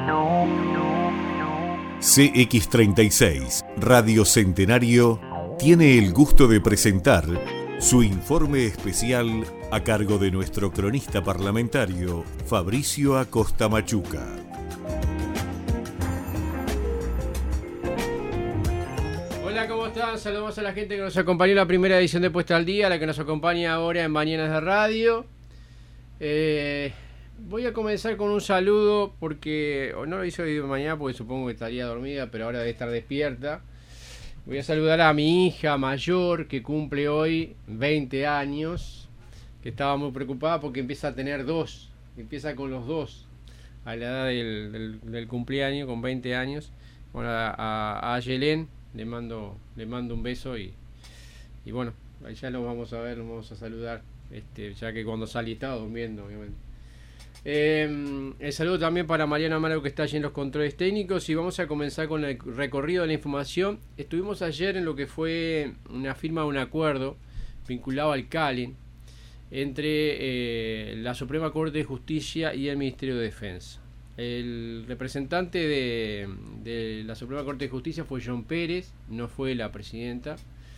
CX36 Radio Centenario tiene el gusto de presentar su informe especial a cargo de nuestro cronista parlamentario Fabricio Acosta Machuca. Hola, ¿cómo están? Saludamos a la gente que nos acompañó en la primera edición de Puesta al Día, la que nos acompaña ahora en Mañanas de Radio. Voy a comenzar con un saludo porque no lo hice hoy de mañana porque supongo que estaría dormida, pero ahora debe estar despierta. Voy a saludar a mi hija mayor que cumple hoy 20 años, que estaba muy preocupada porque empieza a tener dos, empieza con los dos a la edad del cumpleaños, con 20 años. Bueno, a Yelén le mando un beso y bueno, ya nos vamos a ver, nos vamos a saludar, ya que cuando salí estaba durmiendo, obviamente. El saludo también para Mariana Amaro, que está allí en los controles técnicos, y vamos a comenzar con el recorrido de la información. Estuvimos ayer en lo que fue una firma de un acuerdo vinculado al CALEN entre la Suprema Corte de Justicia y el Ministerio de Defensa. El representante de la Suprema Corte de Justicia fue John Pérez, no fue la presidenta.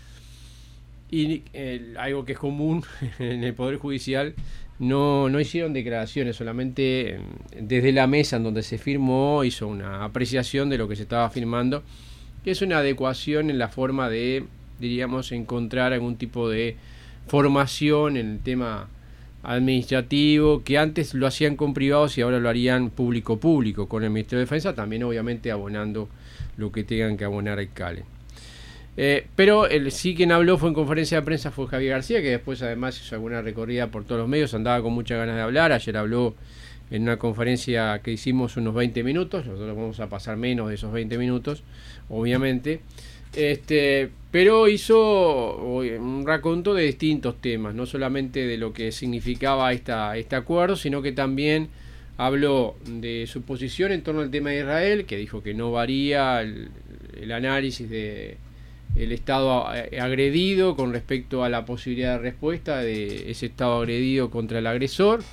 Y algo que es común en el Poder Judicial, no hicieron declaraciones, solamente desde la mesa en donde se firmó hizo una apreciación de lo que se estaba firmando, que es una adecuación en la forma de, diríamos, encontrar algún tipo de formación en el tema administrativo, que antes lo hacían con privados y ahora lo harían público con el Ministerio de Defensa, también obviamente abonando lo que tengan que abonar al CALEN. Pero sí quien habló fue en conferencia de prensa fue Javier García, que después además hizo alguna recorrida por todos los medios, andaba con muchas ganas de hablar. Ayer habló en una conferencia que hicimos unos 20 minutos, nosotros vamos a pasar menos de esos 20 minutos, obviamente, pero hizo un raconto de distintos temas, no solamente de lo que significaba este acuerdo, sino que también habló de su posición en torno al tema de Israel, que dijo que no varía el análisis de el Estado agredido con respecto a la posibilidad de respuesta de ese Estado agredido contra el agresor,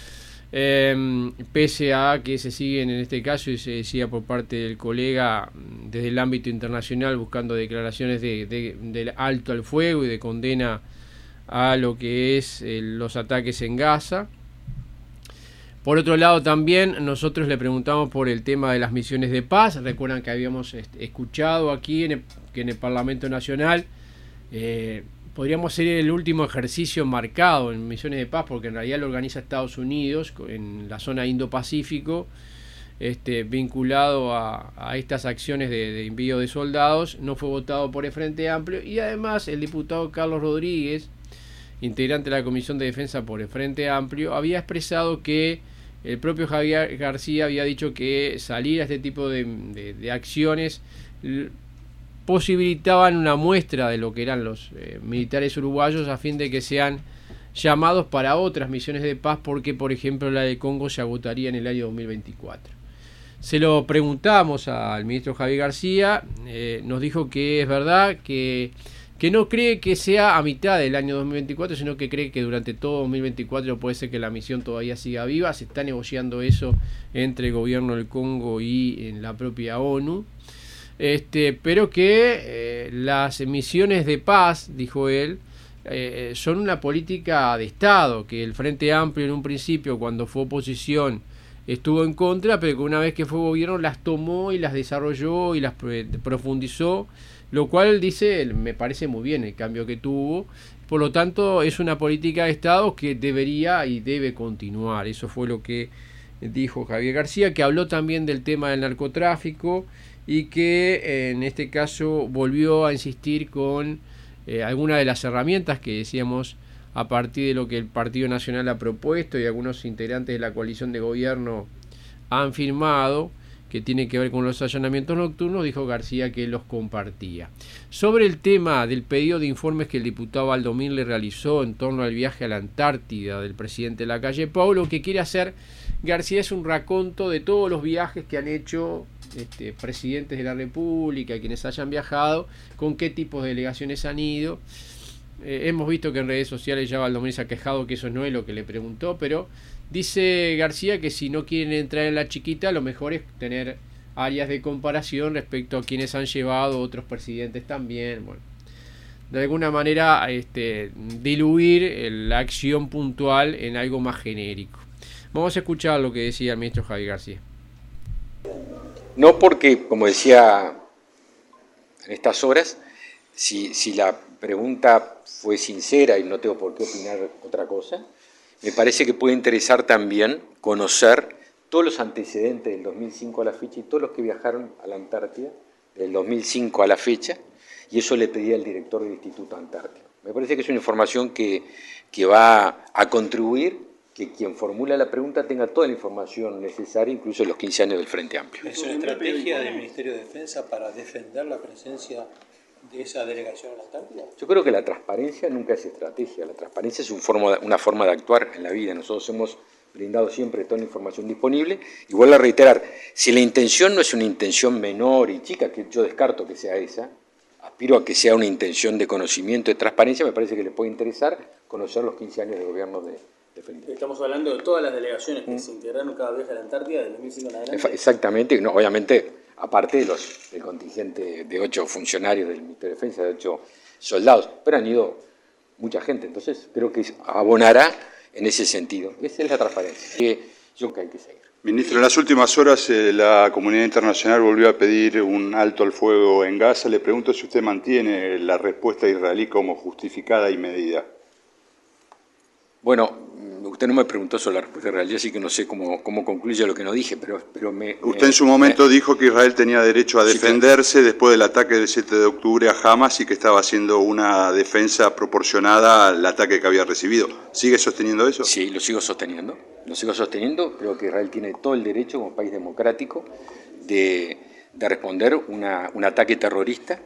pese a que se siguen en este caso, y se decía por parte del colega desde el ámbito internacional, buscando declaraciones de alto al fuego y de condena a lo que es los ataques en Gaza. Por otro lado, también nosotros le preguntamos por el tema de las misiones de paz. Recuerdan que habíamos escuchado aquí que en el Parlamento Nacional podríamos ser el último ejercicio marcado en misiones de paz, porque en realidad lo organiza Estados Unidos en la zona Indo-Pacífico, vinculado a estas acciones de envío de soldados. No fue votado por el Frente Amplio, y además el diputado Carlos Rodríguez, integrante de la Comisión de Defensa por el Frente Amplio, había expresado que el propio Javier García había dicho que salir a este tipo de acciones posibilitaban una muestra de lo que eran los militares uruguayos, a fin de que sean llamados para otras misiones de paz, porque por ejemplo la de Congo se agotaría en el año 2024. Se lo preguntamos al ministro Javier García, nos dijo que es verdad que no cree que sea a mitad del año 2024, sino que cree que durante todo 2024 puede ser que la misión todavía siga viva. Se está negociando eso entre el gobierno del Congo y en la propia ONU, pero que las misiones de paz, dijo él, son una política de Estado, que el Frente Amplio en un principio, cuando fue oposición, estuvo en contra, pero que una vez que fue gobierno las tomó y las desarrolló y las profundizó, lo cual, dice, me parece muy bien el cambio que tuvo. Por lo tanto, es una política de Estado que debería y debe continuar. Eso fue lo que dijo Javier García, que habló también del tema del narcotráfico y que en este caso volvió a insistir con algunas de las herramientas que decíamos a partir de lo que el Partido Nacional ha propuesto y algunos integrantes de la coalición de gobierno han firmado, que tiene que ver con los allanamientos nocturnos. Dijo García que los compartía. Sobre el tema del pedido de informes que el diputado Valdomín le realizó en torno al viaje a la Antártida del presidente Lacalle Pou, lo que quiere hacer García es un raconto de todos los viajes que han hecho presidentes de la República, quienes hayan viajado, con qué tipos de delegaciones han ido. Hemos visto que en redes sociales ya Valdomín se ha quejado que eso no es lo que le preguntó, pero Dice García que si no quieren entrar en la chiquita, lo mejor es tener áreas de comparación respecto a quienes han llevado otros presidentes también. Bueno, de alguna manera diluir la acción puntual en algo más genérico. Vamos a escuchar lo que decía el ministro Javier García. No porque, como decía en estas horas, si la pregunta fue sincera y no tengo por qué opinar otra cosa, me parece que puede interesar también conocer todos los antecedentes del 2005 a la fecha y todos los que viajaron a la Antártida del 2005 a la fecha, y eso le pedí al director del Instituto Antártico. Me parece que es una información que va a contribuir que quien formula la pregunta tenga toda la información necesaria, incluso en los 15 años del Frente Amplio. ¿Es una estrategia del Ministerio de Defensa para defender la presencia de esa delegación en la Antártida? Yo creo que la transparencia nunca es estrategia, la transparencia es una forma de actuar en la vida. Nosotros hemos brindado siempre toda la información disponible, y vuelvo a reiterar, si la intención no es una intención menor y chica, que yo descarto que sea esa, aspiro a que sea una intención de conocimiento, de transparencia, me parece que le puede interesar conocer los 15 años de gobierno de Frente. Estamos hablando de todas las delegaciones que se integraron cada vez a la Antártida desde 2005 en adelante. Exactamente, no, obviamente, aparte del contingente de 8 funcionarios del Ministerio de Defensa, de 8 soldados, pero han ido mucha gente, entonces creo que abonará en ese sentido. Esa es la transparencia, que yo creo que hay que seguir. Ministro, en las últimas horas la comunidad internacional volvió a pedir un alto al fuego en Gaza. Le pregunto si usted mantiene la respuesta israelí como justificada y medida. Bueno, usted no me preguntó sobre la respuesta israelí, así que no sé cómo concluye lo que no dije, pero usted en su momento dijo que Israel tenía derecho a defenderse después del ataque del 7 de octubre a Hamas y que estaba haciendo una defensa proporcionada al ataque que había recibido. ¿Sigue sosteniendo eso? Sí, lo sigo sosteniendo. Creo que Israel tiene todo el derecho, como país democrático, de responder un ataque terrorista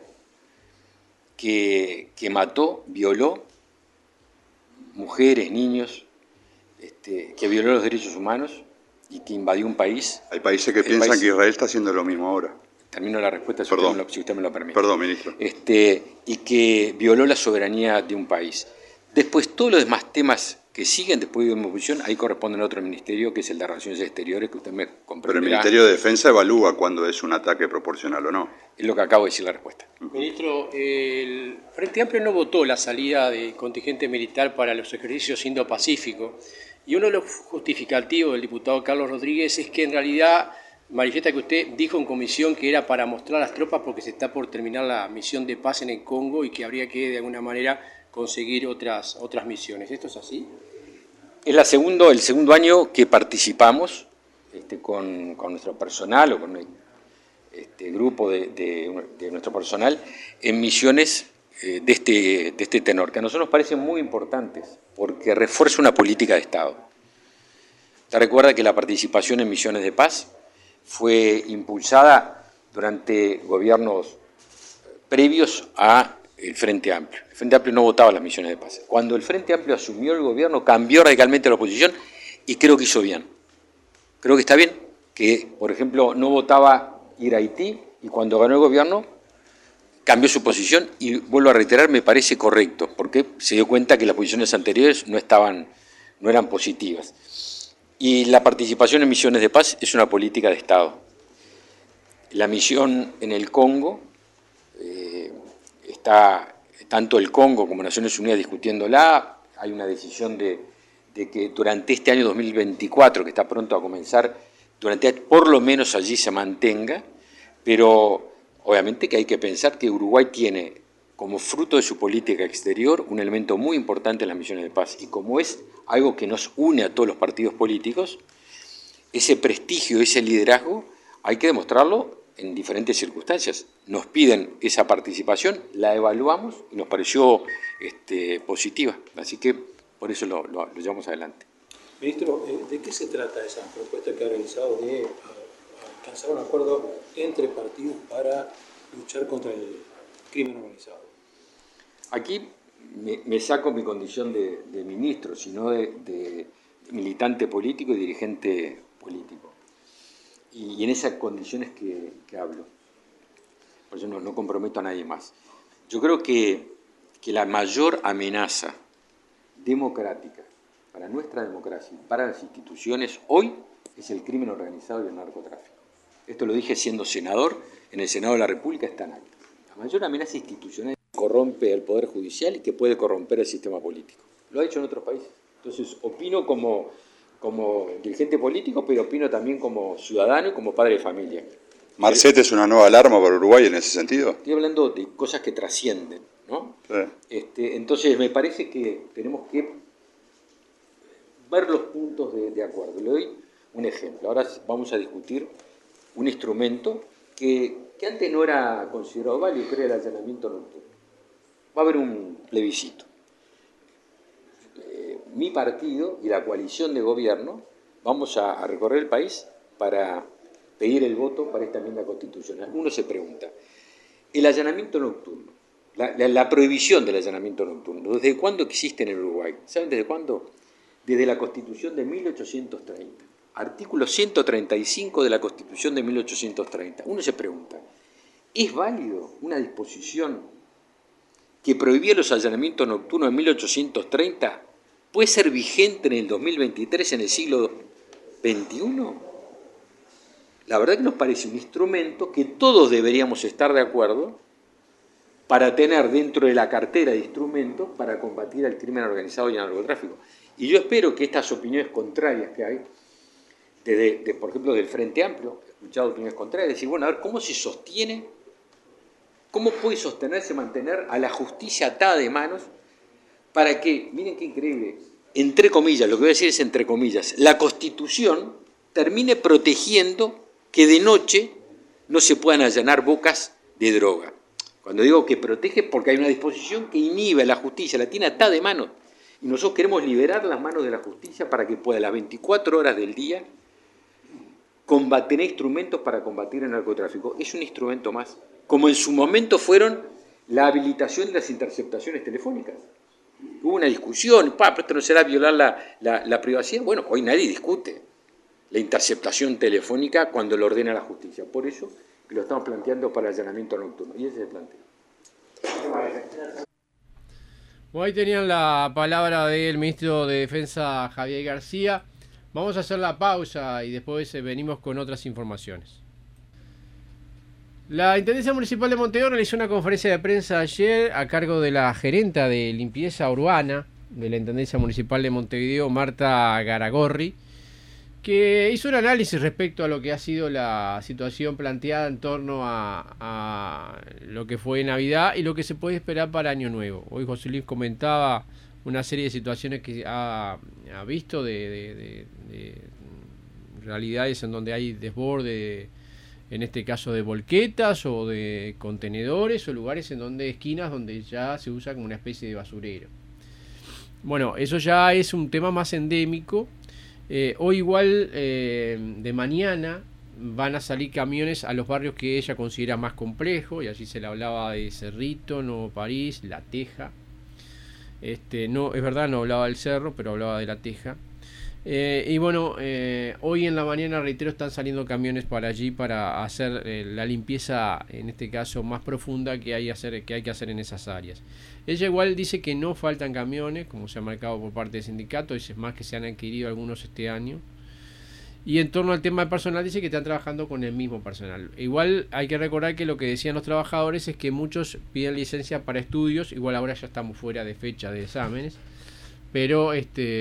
que mató, violó mujeres, niños, que violó los derechos humanos y que invadió un país. Hay países que piensan que Israel está haciendo lo mismo ahora. Termino la respuesta si usted me lo permite. Perdón, ministro. Y que violó la soberanía de un país. Después, todos los demás temas que siguen después de mi posición, ahí corresponden a otro ministerio, que es el de Relaciones Exteriores, que usted me comprenderá. Pero el Ministerio de Defensa evalúa cuando es un ataque proporcional o no. Es lo que acabo de decir la respuesta. Ministro, el Frente Amplio no votó la salida del contingente militar para los ejercicios Indo-Pacífico, y uno de los justificativos del diputado Carlos Rodríguez es que en realidad manifiesta que usted dijo en comisión que era para mostrar a las tropas porque se está por terminar la misión de paz en el Congo y que habría que de alguna manera conseguir otras misiones. ¿Esto es así? Es el segundo año que participamos con nuestro personal o con el grupo de nuestro personal en misiones de este tenor, que a nosotros nos parecen muy importantes porque refuerza una política de Estado. Usted recuerda que la participación en misiones de paz fue impulsada durante gobiernos previos a el Frente Amplio. El Frente Amplio no votaba las misiones de paz. Cuando el Frente Amplio asumió el gobierno, cambió radicalmente la oposición y creo que hizo bien. Creo que está bien que, por ejemplo, no votaba ir a Haití y cuando ganó el gobierno cambió su posición y, vuelvo a reiterar, me parece correcto, porque se dio cuenta que las posiciones anteriores no eran positivas. Y la participación en misiones de paz es una política de Estado. La misión en el Congo, está tanto el Congo como Naciones Unidas discutiéndola. Hay una decisión de que durante este año 2024, que está pronto a comenzar, por lo menos allí se mantenga, pero obviamente que hay que pensar que Uruguay tiene como fruto de su política exterior un elemento muy importante en las misiones de paz, y como es algo que nos une a todos los partidos políticos, ese prestigio, ese liderazgo, hay que demostrarlo en diferentes circunstancias. Nos piden esa participación, la evaluamos y nos pareció positiva, así que por eso lo llevamos adelante. Ministro, ¿de qué se trata esa propuesta que ha realizado de alcanzar un acuerdo entre partidos para luchar contra el crimen organizado? Aquí me saco mi condición de ministro, sino de militante político y dirigente político. Y en esas condiciones que hablo. Por eso no comprometo a nadie más. Yo creo que la mayor amenaza democrática para nuestra democracia y para las instituciones hoy es el crimen organizado y el narcotráfico. Esto lo dije siendo senador, en el Senado de la República están ahí. La mayor amenaza institucional que corrompe el Poder Judicial y que puede corromper el sistema político. Lo ha hecho en otros países. Entonces opino como dirigente político, pero opino también como ciudadano y como padre de familia. ¿Marcet es una nueva alarma para Uruguay en ese sentido? Estoy hablando de cosas que trascienden, ¿no? Sí. Entonces me parece que tenemos que ver los puntos de acuerdo. Le doy un ejemplo. Ahora vamos a discutir un instrumento que antes no era considerado válido, que era el allanamiento nocturno. Va a haber un plebiscito. Mi partido y la coalición de gobierno vamos a recorrer el país para pedir el voto para esta enmienda constitucional. Uno se pregunta, el allanamiento nocturno, la prohibición del allanamiento nocturno, ¿desde cuándo existe en el Uruguay? ¿Saben desde cuándo? Desde la Constitución de 1830. Artículo 135 de la Constitución de 1830. Uno se pregunta, ¿es válido una disposición que prohibía los allanamientos nocturnos en 1830? ¿Puede ser vigente en el 2023, en el siglo XXI? La verdad que nos parece un instrumento que todos deberíamos estar de acuerdo para tener dentro de la cartera de instrumentos para combatir el crimen organizado y el narcotráfico. Y yo espero que estas opiniones contrarias que hay, por ejemplo, del Frente Amplio, he escuchado opiniones contrarias, decir, bueno, a ver, ¿cómo se sostiene, cómo puede sostenerse, mantener a la justicia atada de manos para que, miren qué increíble, entre comillas, lo que voy a decir es entre comillas, la Constitución termine protegiendo que de noche no se puedan allanar bocas de droga? Cuando digo que protege, porque hay una disposición que inhibe a la justicia, la tiene atada de manos. Y nosotros queremos liberar las manos de la justicia para que pueda las 24 horas del día tener instrumentos para combatir el narcotráfico. Es un instrumento más, como en su momento fueron la habilitación de las interceptaciones telefónicas. Hubo una discusión, pero esto no será violar la privacidad. Bueno, hoy nadie discute la interceptación telefónica cuando lo ordena la justicia. Por eso que lo estamos planteando para el allanamiento nocturno. Y ese es el planteo. Bueno, ahí tenían la palabra del ministro de Defensa, Javier García. Vamos a hacer la pausa y después venimos con otras informaciones. La Intendencia Municipal de Montevideo realizó una conferencia de prensa ayer a cargo de la gerenta de limpieza urbana de la Intendencia Municipal de Montevideo, Marta Garagorri, que hizo un análisis respecto a lo que ha sido la situación planteada en torno a lo que fue Navidad y lo que se puede esperar para Año Nuevo. Hoy José Luis comentaba una serie de situaciones que ha visto de realidades en donde hay desborde, en este caso de volquetas o de contenedores o lugares en donde esquinas donde ya se usa como una especie de basurero. Bueno, eso ya es un tema más endémico. Hoy igual de mañana van a salir camiones a los barrios que ella considera más complejos, y allí se le hablaba de Cerrito, Nuevo París, La Teja. No, es verdad, no hablaba del Cerro, pero hablaba de La Teja. Y bueno, hoy en la mañana, reitero, están saliendo camiones para allí para hacer la limpieza, en este caso más profunda que hay que hacer en esas áreas. Ella igual dice que no faltan camiones, como se ha marcado por parte del sindicato, es más que se han adquirido algunos este año. Y en torno al tema del personal dice que están trabajando con el mismo personal. Igual hay que recordar que lo que decían los trabajadores es que muchos piden licencia para estudios, igual ahora ya estamos fuera de fecha de exámenes, pero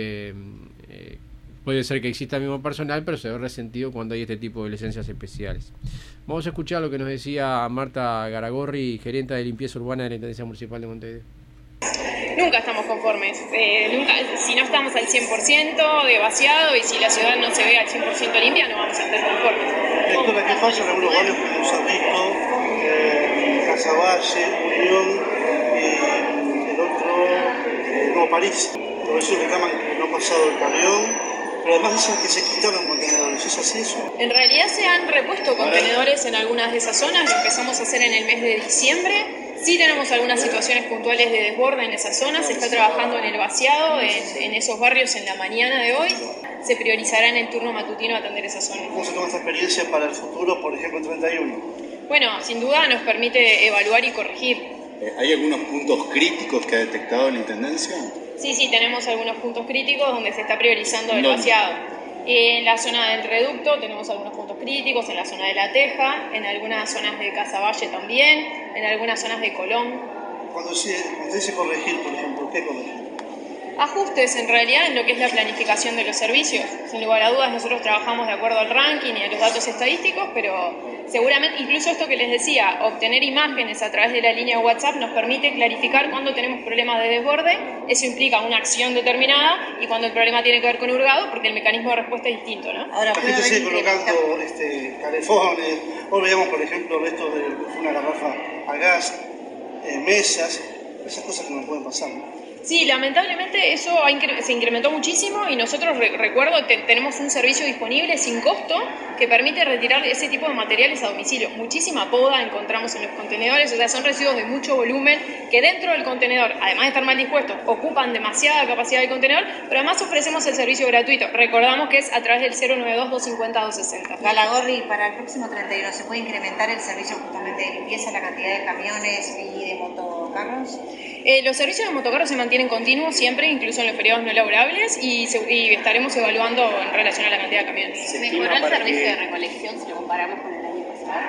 puede ser que exista el mismo personal, pero se ve resentido cuando hay este tipo de licencias especiales. Vamos a escuchar lo que nos decía Marta Garagorri, gerenta de limpieza urbana de la Intendencia Municipal de Montevideo. Nunca estamos conformes, si no estamos al 100% de vaciado y si la ciudad no se ve al 100% limpia, no vamos a estar conformes. Lectora, ¿qué pasa en algunos barrios como Cerrito, Casaballe, Unión y el otro, Nuevo París? Por eso reclaman que no ha pasado el camión. Pero además dicen que se quitaron contenedores, ¿es así eso? En realidad se han repuesto contenedores en algunas de esas zonas, lo empezamos a hacer en el mes de diciembre. Sí tenemos algunas situaciones puntuales de desborde en esas zonas, se está trabajando en el vaciado en esos barrios en la mañana de hoy. Se priorizará en el turno matutino atender esas zonas. ¿Cómo se toma esta experiencia para el futuro, por ejemplo, el 31? Bueno, sin duda nos permite evaluar y corregir. ¿Hay algunos puntos críticos que ha detectado la Intendencia? Sí, tenemos algunos puntos críticos donde se está priorizando el vaciado. En la zona del reducto tenemos algunos puntos críticos, en la zona de La Teja, en algunas zonas de Casaballe también, en algunas zonas de Colón. Cuando usted dice corregir, por ejemplo, ¿qué corregir? Ajustes en realidad en lo que es la planificación de los servicios. Sin lugar a dudas nosotros trabajamos de acuerdo al ranking y a los datos estadísticos, pero seguramente, incluso esto que les decía, obtener imágenes a través de la línea WhatsApp nos permite clarificar cuando tenemos problemas de desborde. Eso implica una acción determinada y cuando el problema tiene que ver con hurgado, porque el mecanismo de respuesta es distinto, ¿no? Ahora, la gente sigue colocando calefones, o veamos por ejemplo esto de una garrafa a gas, mesas, esas cosas que nos pueden pasar, ¿no? Sí, lamentablemente eso se incrementó muchísimo y nosotros, recuerdo, tenemos un servicio disponible sin costo que permite retirar ese tipo de materiales a domicilio. Muchísima poda encontramos en los contenedores, o sea, son residuos de mucho volumen que dentro del contenedor, además de estar mal dispuestos, ocupan demasiada capacidad del contenedor, pero además ofrecemos el servicio gratuito. Recordamos que es a través del 092-250-260. Galagorri, para el próximo 31, ¿se puede incrementar el servicio justamente de limpieza, la cantidad de camiones y de motocarros? Los servicios de motocarros se mantienen continuos siempre, incluso en los periodos no laborables, y estaremos evaluando en relación a la cantidad de camiones. ¿Mejoró el servicio de recolección si lo comparamos con el año pasado?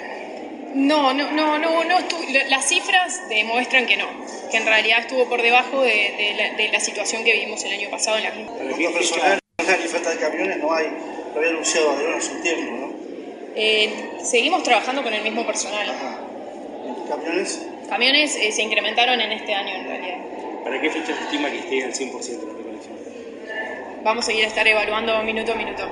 No, las cifras demuestran que no, que en realidad estuvo por debajo de la situación que vivimos el año pasado en la misma. Para el personal, ni falta de camiones no hay, lo había anunciado hace un tiempo, ¿no? Seguimos trabajando con el mismo personal. Ajá. ¿Camiones? Camiones se incrementaron en este año en realidad. ¿Para qué fecha se estima que esté al 100% la recolección? Vamos a estar evaluando minuto a minuto.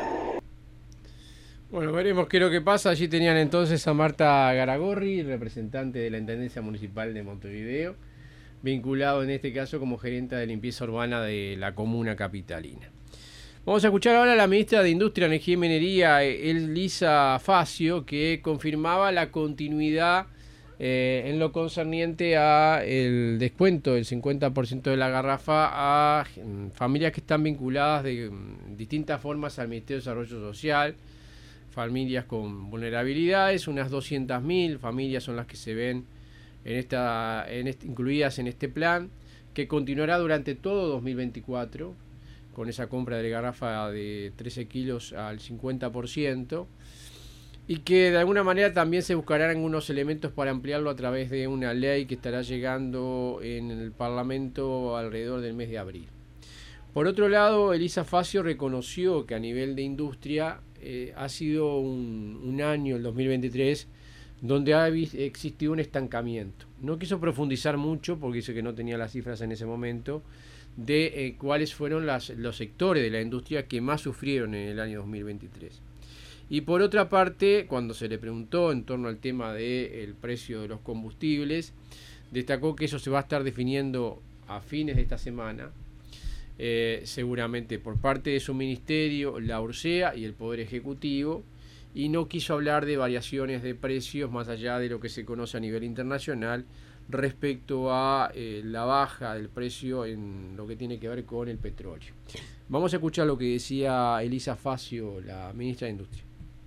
Bueno, veremos qué es lo que pasa. Allí tenían entonces a Marta Galagorri, representante de la Intendencia Municipal de Montevideo, vinculado en este caso como gerente de limpieza urbana de la comuna capitalina. Vamos a escuchar ahora a la ministra de Industria, Energía y Minería, Elisa Facio, que confirmaba la continuidad en lo concerniente a el descuento del 50% de la garrafa a familias que están vinculadas de distintas formas al Ministerio de Desarrollo Social, familias con vulnerabilidades. Unas 200.000 familias son las que se ven incluidas en este plan, que continuará durante todo 2024 con esa compra de garrafa de 13 kilos al 50%. Y que de alguna manera también se buscarán algunos elementos para ampliarlo a través de una ley que estará llegando en el Parlamento alrededor del mes de abril. Por otro lado, Elisa Facio reconoció que a nivel de industria ha sido un año, el 2023, donde ha existido un estancamiento. No quiso profundizar mucho, porque dice que no tenía las cifras en ese momento, de cuáles fueron los sectores de la industria que más sufrieron en el año 2023. Y por otra parte, cuando se le preguntó en torno al tema del precio de los combustibles, destacó que eso se va a estar definiendo a fines de esta semana, seguramente por parte de su ministerio, la URSEA y el Poder Ejecutivo, y no quiso hablar de variaciones de precios más allá de lo que se conoce a nivel internacional respecto a la baja del precio en lo que tiene que ver con el petróleo. Vamos a escuchar lo que decía Elisa Facio, la ministra de Industria.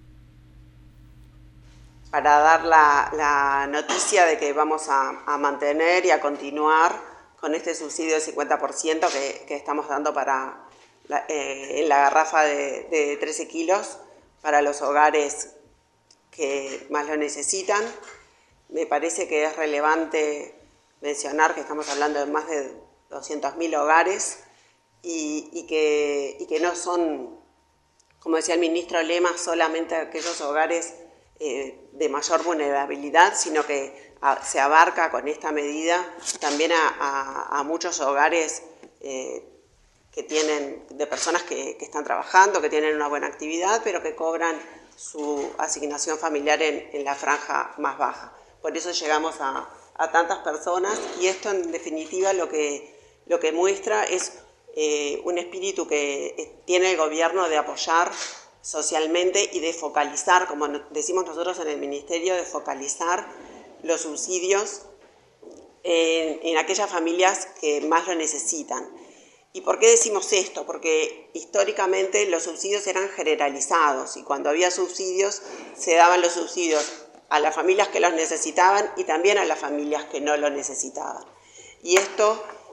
Para dar la noticia de que vamos a mantener y a continuar con este subsidio del 50% que estamos dando en la garrafa de 13 kilos para los hogares que más lo necesitan. Me parece que es relevante mencionar que estamos hablando de más de 200.000 hogares y que no son, como decía el ministro Lema, solamente aquellos hogares de mayor vulnerabilidad, sino que se abarca con esta medida también a muchos hogares que tienen, de personas que están trabajando, que tienen una buena actividad, pero que cobran su asignación familiar en la franja más baja. Por eso llegamos a tantas personas, y esto en definitiva lo que muestra es un espíritu que tiene el gobierno de apoyar socialmente y de focalizar, como decimos nosotros en el Ministerio, de focalizar los subsidios en aquellas familias que más lo necesitan. ¿Y por qué decimos esto? Porque históricamente los subsidios eran generalizados y cuando había subsidios se daban los subsidios a las familias que los necesitaban y también a las familias que no lo necesitaban. Y esto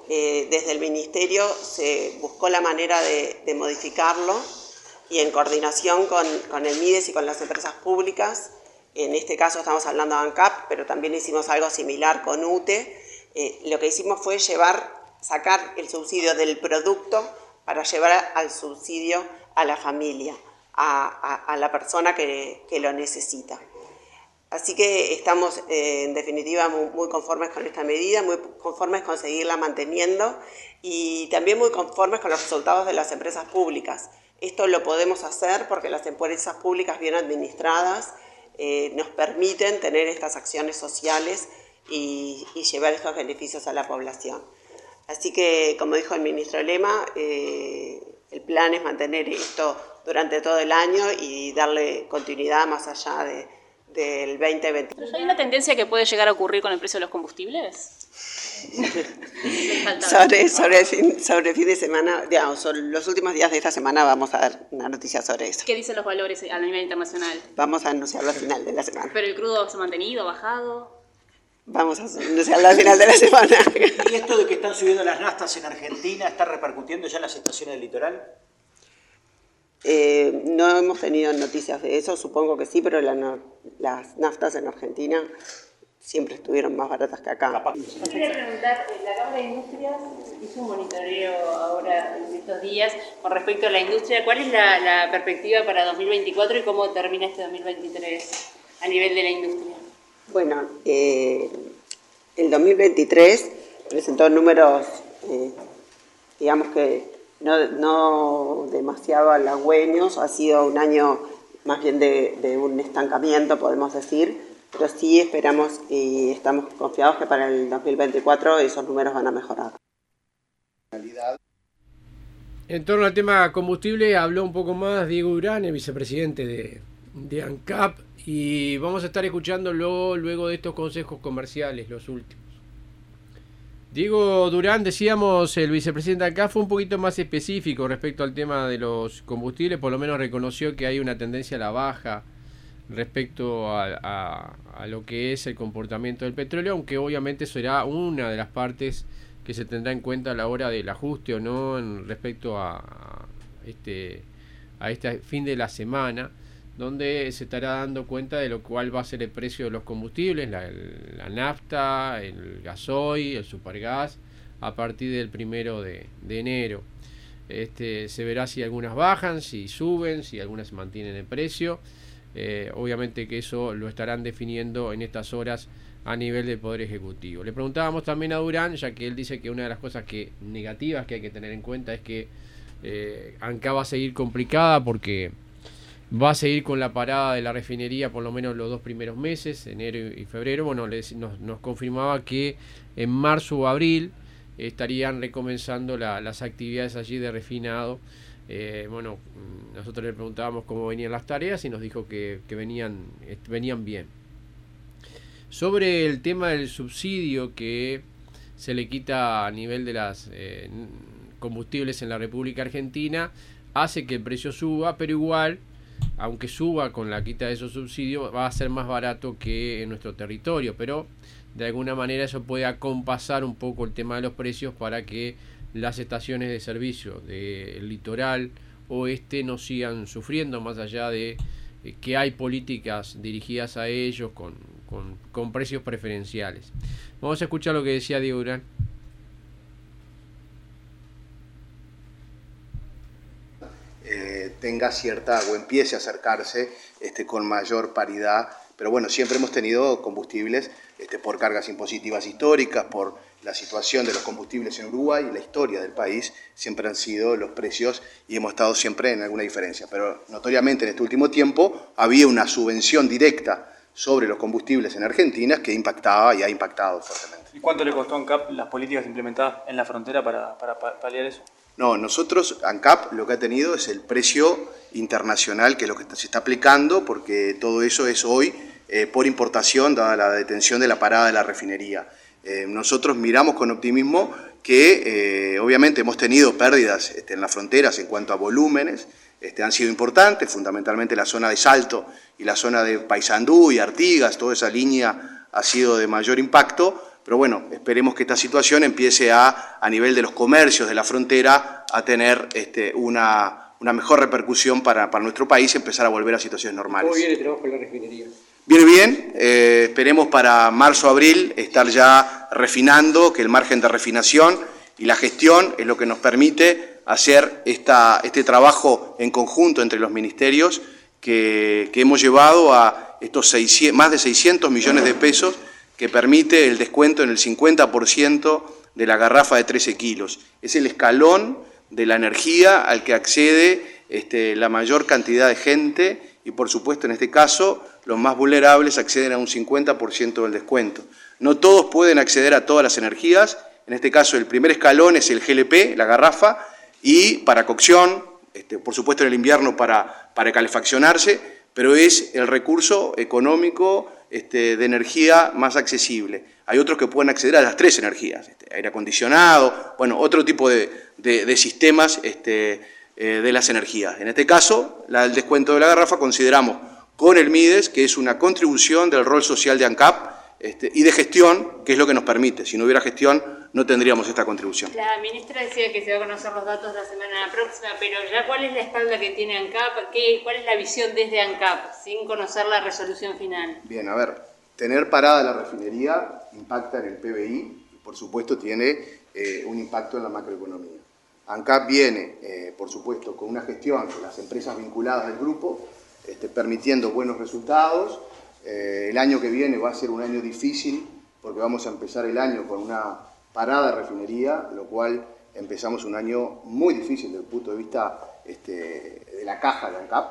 desde el Ministerio se buscó la manera de modificarlo y en coordinación con el MIDES y con las empresas públicas, en este caso estamos hablando de ANCAP, pero también hicimos algo similar con UTE, lo que hicimos fue sacar el subsidio del producto para llevar al subsidio a la familia, a la persona que lo necesita. Así que estamos en definitiva muy conformes con esta medida, muy conformes con seguirla manteniendo y también muy conformes con los resultados de las empresas públicas. Esto lo podemos hacer porque las empresas públicas bien administradas nos permiten tener estas acciones sociales y llevar estos beneficios a la población. Así que, como dijo el ministro Lema, el plan es mantener esto durante todo el año y darle continuidad más allá del 2020. ¿Hay una tendencia que puede llegar a ocurrir con el precio de los combustibles? sobre el fin de semana, digamos, sobre los últimos días de esta semana vamos a dar una noticia sobre eso. ¿Qué dicen los valores a nivel internacional? Vamos a anunciarlo al final de la semana. ¿Pero el crudo se ha mantenido, bajado? Vamos a anunciarlo al final de la semana. ¿Y esto de que están subiendo las naftas en Argentina está repercutiendo ya en las estaciones del litoral? No hemos tenido noticias de eso, supongo que sí, pero las naftas en Argentina siempre estuvieron más baratas que acá. Yo quería preguntar, la Cámara de Industrias hizo un monitoreo ahora en estos días con respecto a la industria. ¿Cuál es la perspectiva para 2024 y cómo termina este 2023 a nivel de la industria? Bueno, el 2023 presentó números, digamos que no demasiado halagüeños, ha sido un año más bien de un estancamiento, podemos decir, pero sí esperamos y estamos confiados que para el 2024 esos números van a mejorar. En torno al tema combustible habló un poco más Diego Durán, el vicepresidente de ANCAP, y vamos a estar escuchándolo luego de estos consejos comerciales, los últimos. Diego Durán, decíamos, el vicepresidente de ANCAP fue un poquito más específico respecto al tema de los combustibles, por lo menos reconoció que hay una tendencia a la baja respecto a lo que es el comportamiento del petróleo, aunque obviamente será una de las partes que se tendrá en cuenta a la hora del ajuste o no respecto a este fin de la semana, donde se estará dando cuenta de lo cual va a ser el precio de los combustibles, la nafta, el gasoil, el supergas, a partir del 1 de enero. Se verá si algunas bajan, si suben, si algunas se mantienen el precio. Obviamente que eso lo estarán definiendo en estas horas a nivel del Poder Ejecutivo. Le preguntábamos también a Durán, ya que él dice que una de las cosas negativas que hay que tener en cuenta es que ANCAP va a seguir complicada porque va a seguir con la parada de la refinería por lo menos los 2 primeros meses, enero y febrero. Bueno, nos confirmaba que en marzo o abril estarían recomenzando las actividades allí de refinado. Bueno, nosotros le preguntábamos cómo venían las tareas y nos dijo que venían bien. Sobre el tema del subsidio que se le quita a nivel de las combustibles en la República Argentina, hace que el precio suba, pero igual, aunque suba con la quita de esos subsidios, va a ser más barato que en nuestro territorio, pero de alguna manera eso puede acompasar un poco el tema de los precios para que las estaciones de servicio del litoral oeste no sigan sufriendo, más allá de que hay políticas dirigidas a ellos con precios preferenciales. Vamos a escuchar lo que decía Diego Durán. Tenga cierta, o empiece a acercarse con mayor paridad, pero bueno, siempre hemos tenido combustibles por cargas impositivas históricas, por la situación de los combustibles en Uruguay y la historia del país, siempre han sido los precios y hemos estado siempre en alguna diferencia, pero notoriamente en este último tiempo había una subvención directa sobre los combustibles en Argentina que impactaba y ha impactado fuertemente. ¿Y cuánto le costó a ANCAP las políticas implementadas en la frontera para paliar eso? No, nosotros, ANCAP, lo que ha tenido es el precio internacional, que es lo que se está aplicando, porque todo eso es hoy por importación, dada la detención de la parada de la refinería. Nosotros miramos con optimismo que obviamente hemos tenido pérdidas en las fronteras en cuanto a volúmenes, han sido importantes, fundamentalmente la zona de Salto y la zona de Paysandú y Artigas, toda esa línea ha sido de mayor impacto, pero bueno, esperemos que esta situación empiece a nivel de los comercios de la frontera, a tener una mejor repercusión para nuestro país y empezar a volver a situaciones normales. ¿Cómo viene el trabajo en la refinería? Viene bien, esperemos para marzo o abril estar ya refinando, que el margen de refinación y la gestión es lo que nos permite hacer este trabajo en conjunto entre los ministerios que hemos llevado a estos más de 600 millones de pesos que permite el descuento en el 50% de la garrafa de 13 kilos. Es el escalón de la energía al que accede la mayor cantidad de gente y, por supuesto, en este caso, los más vulnerables acceden a un 50% del descuento. No todos pueden acceder a todas las energías. En este caso, el primer escalón es el GLP, la garrafa, y para cocción, por supuesto en el invierno para calefaccionarse, pero es el recurso económico de energía más accesible. Hay otros que pueden acceder a las 3 energías, aire acondicionado, bueno, otro tipo de sistemas de las energías. En este caso, el descuento de la garrafa consideramos con el MIDES, que es una contribución del rol social de ANCAP y de gestión, que es lo que nos permite. Si no hubiera gestión, no tendríamos esta contribución. La ministra decía que se va a conocer los datos la semana próxima, pero ya ¿cuál es la espalda que tiene ANCAP? ¿Cuál es la visión desde ANCAP, sin conocer la resolución final? Bien, a ver, tener parada la refinería impacta en el PBI y, por supuesto, tiene un impacto en la macroeconomía. ANCAP viene, por supuesto, con una gestión de las empresas vinculadas al grupo, permitiendo buenos resultados. El año que viene va a ser un año difícil porque vamos a empezar el año con una parada de refinería, lo cual empezamos un año muy difícil desde el punto de vista de la caja de ANCAP.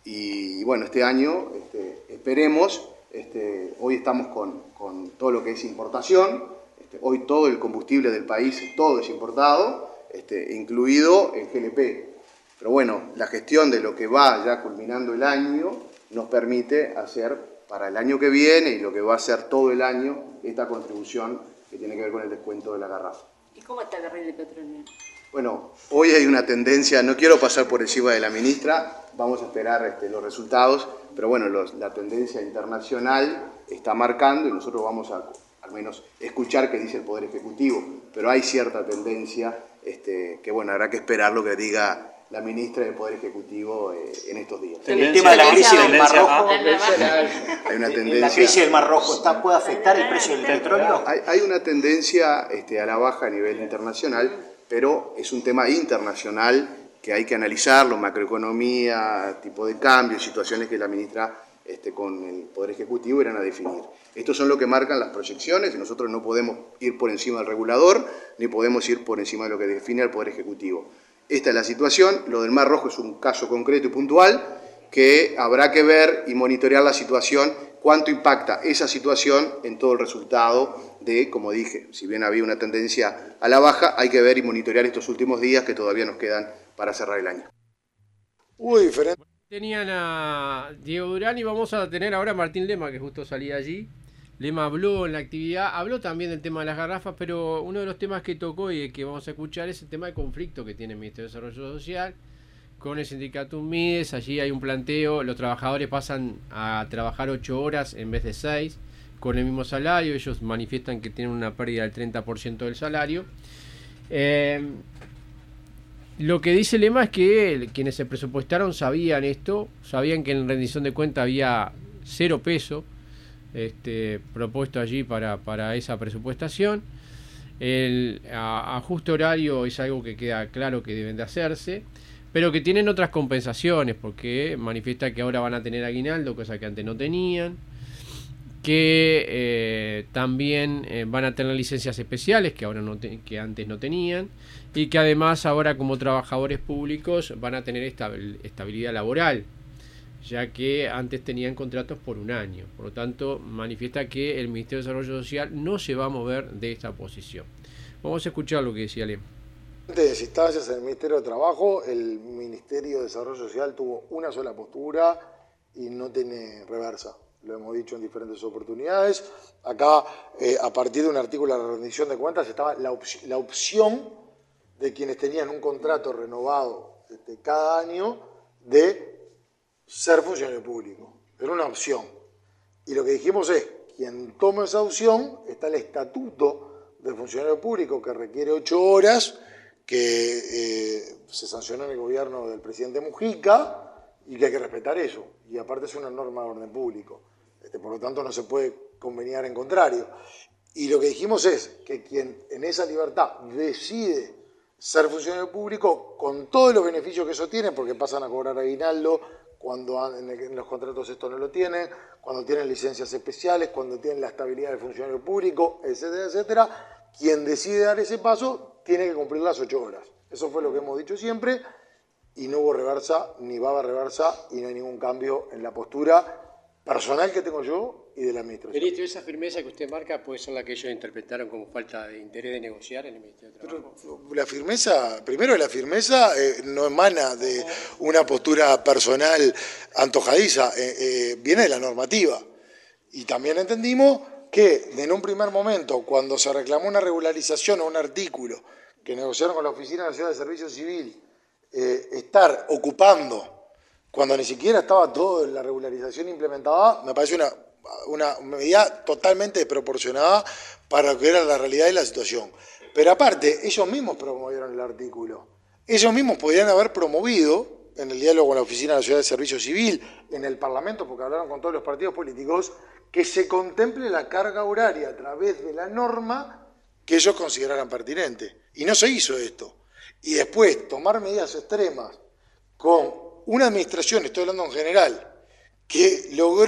Y bueno, este año esperemos, hoy estamos con todo lo que es importación, hoy todo el combustible del país, todo es importado, incluido el GLP. Pero bueno, la gestión de lo que va ya culminando el año nos permite hacer para el año que viene y lo que va a ser todo el año esta contribución que tiene que ver con el descuento de la garrafa. ¿Y cómo está el barril de petróleo? Bueno, hoy hay una tendencia, no quiero pasar por encima de la ministra, vamos a esperar los resultados, pero bueno, la tendencia internacional está marcando y nosotros vamos a al menos escuchar qué dice el Poder Ejecutivo, pero hay cierta tendencia que bueno, habrá que esperar lo que diga la ministra del Poder Ejecutivo en estos días. El tema de la crisis del Mar Rojo. Hay una tendencia. ¿La crisis del Mar Rojo puede afectar el precio del petróleo? Hay una tendencia a la baja a nivel internacional, pero es un tema internacional que hay que analizarlo, macroeconomía, tipo de cambio, situaciones que la ministra con el Poder Ejecutivo irán a definir. Estos son lo que marcan las proyecciones y nosotros no podemos ir por encima del regulador ni podemos ir por encima de lo que define el Poder Ejecutivo. Esta es la situación, lo del Mar Rojo es un caso concreto y puntual que habrá que ver y monitorear la situación, cuánto impacta esa situación en todo el resultado de, como dije, si bien había una tendencia a la baja, hay que ver y monitorear estos últimos días que todavía nos quedan para cerrar el año. Hubo diferente. Tenían a Diego Durán y vamos a tener ahora a Martín Lema, que justo salía allí. Lema habló en la actividad, habló también del tema de las garrafas, pero uno de los temas que tocó y que vamos a escuchar es el tema de conflicto que tiene el Ministerio de Desarrollo Social con el sindicato UNMIDES. Allí hay un planteo, los trabajadores pasan a trabajar 8 horas en vez de 6 con el mismo salario, ellos manifiestan que tienen una pérdida del 30% del salario. Lo que dice Lema es que quienes se presupuestaron sabían esto, sabían que en rendición de cuenta había 0 peso propuesto allí para esa presupuestación. El ajuste horario es algo que queda claro que deben de hacerse, pero que tienen otras compensaciones, porque manifiesta que ahora van a tener aguinaldo, cosa que antes no tenían, que también van a tener licencias especiales que ahora que antes no tenían, y que además ahora como trabajadores públicos van a tener estabilidad laboral, ya que antes tenían contratos por 1 año. Por lo tanto, manifiesta que el Ministerio de Desarrollo Social no se va a mover de esta posición. Vamos a escuchar lo que decía Lema. De instancias en el Ministerio de Trabajo, el Ministerio de Desarrollo Social tuvo una sola postura y no tiene reversa. Lo hemos dicho en diferentes oportunidades. Acá, a partir de un artículo de la rendición de cuentas, estaba la opción de quienes tenían un contrato renovado cada año de ser funcionario público. Era una opción. Y lo que dijimos es, quien toma esa opción está el estatuto del funcionario público que requiere 8 horas, que se sancionó en el gobierno del presidente Mujica y que hay que respetar eso. Y aparte es una norma de orden público. Por lo tanto no se puede conveniar en contrario. Y lo que dijimos es que quien en esa libertad decide ser funcionario público, con todos los beneficios que eso tiene, porque pasan a cobrar aguinaldo, cuando en los contratos esto no lo tienen, cuando tienen licencias especiales, cuando tienen la estabilidad del funcionario público, etcétera, etcétera, quien decide dar ese paso tiene que cumplir las 8 horas. Eso fue lo que hemos dicho siempre, y no hubo reversa, ni va a haber reversa, y no hay ningún cambio en la postura personal que tengo yo y de la administración. Ministro, esa firmeza que usted marca puede ser la que ellos interpretaron como falta de interés de negociar en el Ministerio de Trabajo. Pero la firmeza, primero la firmeza no emana de una postura personal antojadiza, viene de la normativa. Y también entendimos que en un primer momento, cuando se reclamó una regularización o un artículo que negociaron con la Oficina Nacional de Servicio Civil, estar ocupando cuando ni siquiera estaba toda la regularización implementada, me parece una medida totalmente desproporcionada para lo que era la realidad de la situación. Pero aparte, ellos mismos promovieron el artículo. Ellos mismos podrían haber promovido, en el diálogo con la Oficina Nacional de Servicio Civil, en el Parlamento, porque hablaron con todos los partidos políticos, que se contemple la carga horaria a través de la norma que ellos consideraran pertinente. Y no se hizo esto. Y después, tomar medidas extremas con una administración, estoy hablando en general, que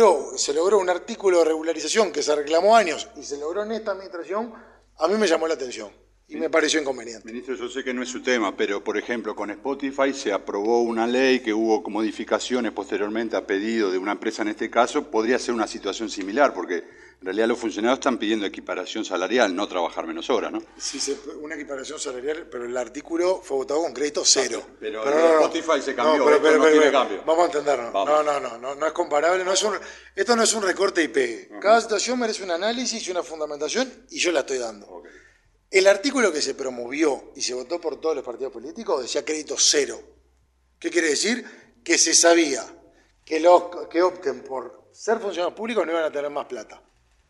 se logró un artículo de regularización que se reclamó años y se logró en esta administración, a mí me llamó la atención y me pareció inconveniente. Ministro, yo sé que no es su tema, pero por ejemplo con Spotify se aprobó una ley que hubo modificaciones posteriormente a pedido de una empresa en este caso. Podría ser una situación similar, porque en realidad los funcionarios están pidiendo equiparación salarial, no trabajar menos horas, ¿no? Sí, una equiparación salarial, pero el artículo fue votado con crédito cero. Pero Spotify se cambió, no tiene cambio. Vamos a entendernos. No es comparable, esto no es un recorte y pegue. Cada situación merece un análisis y una fundamentación, y yo la estoy dando. Okay. El artículo que se promovió y se votó por todos los partidos políticos decía crédito cero. ¿Qué quiere decir? Que se sabía que los que opten por ser funcionarios públicos no iban a tener más plata.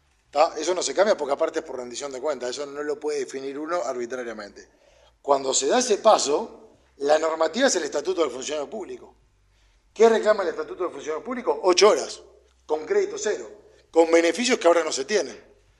Eso no se cambia porque aparte es por rendición de cuentas, eso no lo puede definir uno arbitrariamente. Cuando se da ese paso, la normativa es el Estatuto del Funcionario Público. ¿Qué reclama el Estatuto del Funcionario Público? 8 horas, con crédito cero, con beneficios que ahora no se tienen.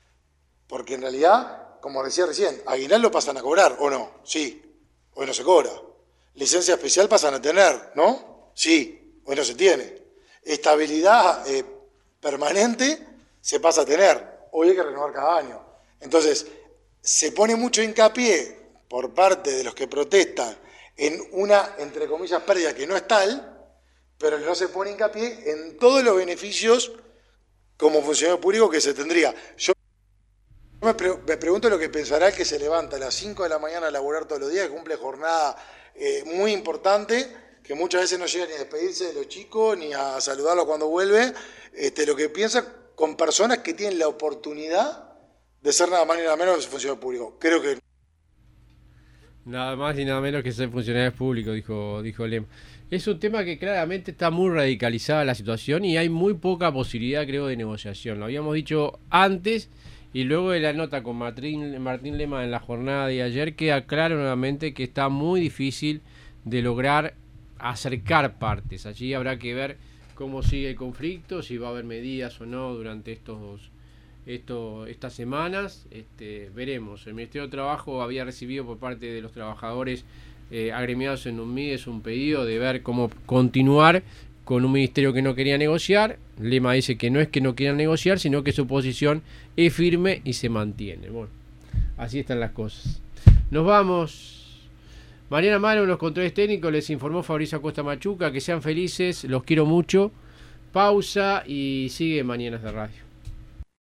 Porque en realidad, como decía recién, aguinaldo pasan a cobrar, ¿o no? Sí, hoy no se cobra. Licencia especial pasan a tener, ¿no? Sí, hoy no se tiene. Estabilidad permanente se pasa a tener. Hoy hay que renovar cada año. Entonces, se pone mucho hincapié por parte de los que protestan en una, entre comillas, pérdida que no es tal, pero no se pone hincapié en todos los beneficios como funcionario público que se tendría. Yo me pregunto lo que pensará el que se levanta a las 5 de la mañana a laburar todos los días, que cumple jornada muy importante, que muchas veces no llega ni a despedirse de los chicos, ni a saludarlos cuando vuelve, lo que piensa con personas que tienen la oportunidad de ser nada más ni nada menos que funcionario público. Creo que nada más y nada menos que ser funcionario público, dijo Lem. Es un tema que claramente está muy radicalizada la situación y hay muy poca posibilidad, creo, de negociación. Lo habíamos dicho antes y luego de la nota con Martín Lema en la jornada de ayer queda claro nuevamente que está muy difícil de lograr acercar partes. Allí habrá que ver cómo sigue el conflicto, si va a haber medidas o no durante estas semanas. Veremos. El Ministerio de Trabajo había recibido por parte de los trabajadores agremiados en UNMIDES un pedido de ver cómo continuar con un ministerio que no quería negociar. Lema dice que no es que no quieran negociar, sino que su posición es firme y se mantiene. Bueno, así están las cosas. Nos vamos. Mariana Mano en los controles técnicos, les informó Fabricio Acosta Machuca. Que sean felices, los quiero mucho. Pausa y sigue Mañanas de Radio.